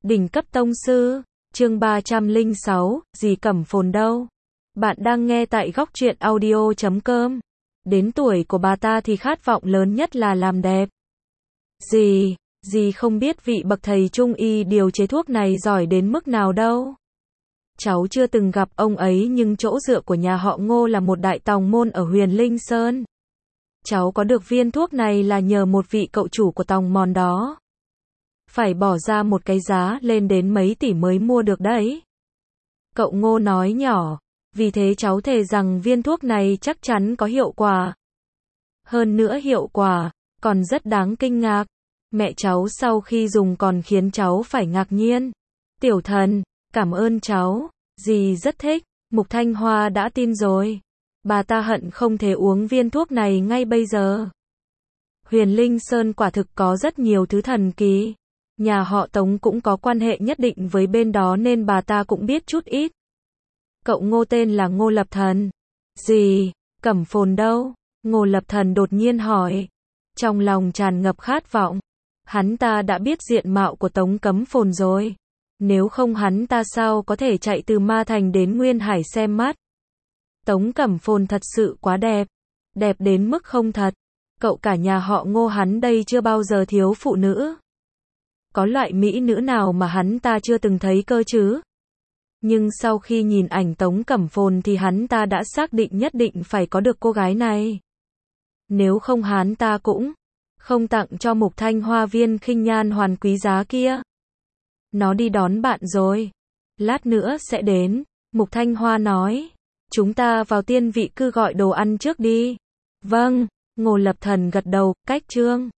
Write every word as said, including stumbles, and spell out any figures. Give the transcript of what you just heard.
Đỉnh cấp tông sư, chương ba trăm lẻ sáu, dì Cẩm Phồn đâu? Bạn đang nghe tại góc truyện audio chấm com. Đến tuổi của bà ta thì khát vọng lớn nhất là làm đẹp. Dì, dì không biết vị bậc thầy trung y điều chế thuốc này giỏi đến mức nào đâu. Cháu chưa từng gặp ông ấy nhưng chỗ dựa của nhà họ Ngô là một đại tòng môn ở Huyền Linh Sơn. Cháu có được viên thuốc này là nhờ một vị cậu chủ của tòng mòn đó. Phải bỏ ra một cái giá lên đến mấy tỷ mới mua được đấy. Cậu Ngô nói nhỏ, vì thế cháu thề rằng viên thuốc này chắc chắn có hiệu quả. Hơn nữa hiệu quả, còn rất đáng kinh ngạc. Mẹ cháu sau khi dùng còn khiến cháu phải ngạc nhiên. Tiểu thần, cảm ơn cháu, dì rất thích. Mục Thanh Hoa đã tin rồi. Bà ta hận không thể uống viên thuốc này ngay bây giờ. Huyền Linh Sơn quả thực có rất nhiều thứ thần kỳ. Nhà họ Tống cũng có quan hệ nhất định với bên đó nên bà ta cũng biết chút ít. Cậu Ngô tên là Ngô Lập Thần. Dì, Cẩm Phồn đâu? Ngô Lập Thần đột nhiên hỏi. Trong lòng tràn ngập khát vọng. Hắn ta đã biết diện mạo của Tống Cấm Phồn rồi. Nếu không hắn ta sao có thể chạy từ Ma Thành đến Nguyên Hải xem mắt. Tống Cẩm Phồn thật sự quá đẹp. Đẹp đến mức không thật. Cậu cả nhà họ Ngô hắn đây chưa bao giờ thiếu phụ nữ. Có loại mỹ nữ nào mà hắn ta chưa từng thấy cơ chứ? Nhưng sau khi nhìn ảnh Tống Cẩm Phồn thì hắn ta đã xác định nhất định phải có được cô gái này. Nếu không hắn ta cũng không tặng cho Mục Thanh Hoa viên khinh nhan hoàn quý giá kia. Nó đi đón bạn rồi. Lát nữa sẽ đến. Mục Thanh Hoa nói. Chúng ta vào tiên vị cư gọi đồ ăn trước đi. Vâng, Ngô Lập Thần gật đầu, cách trương.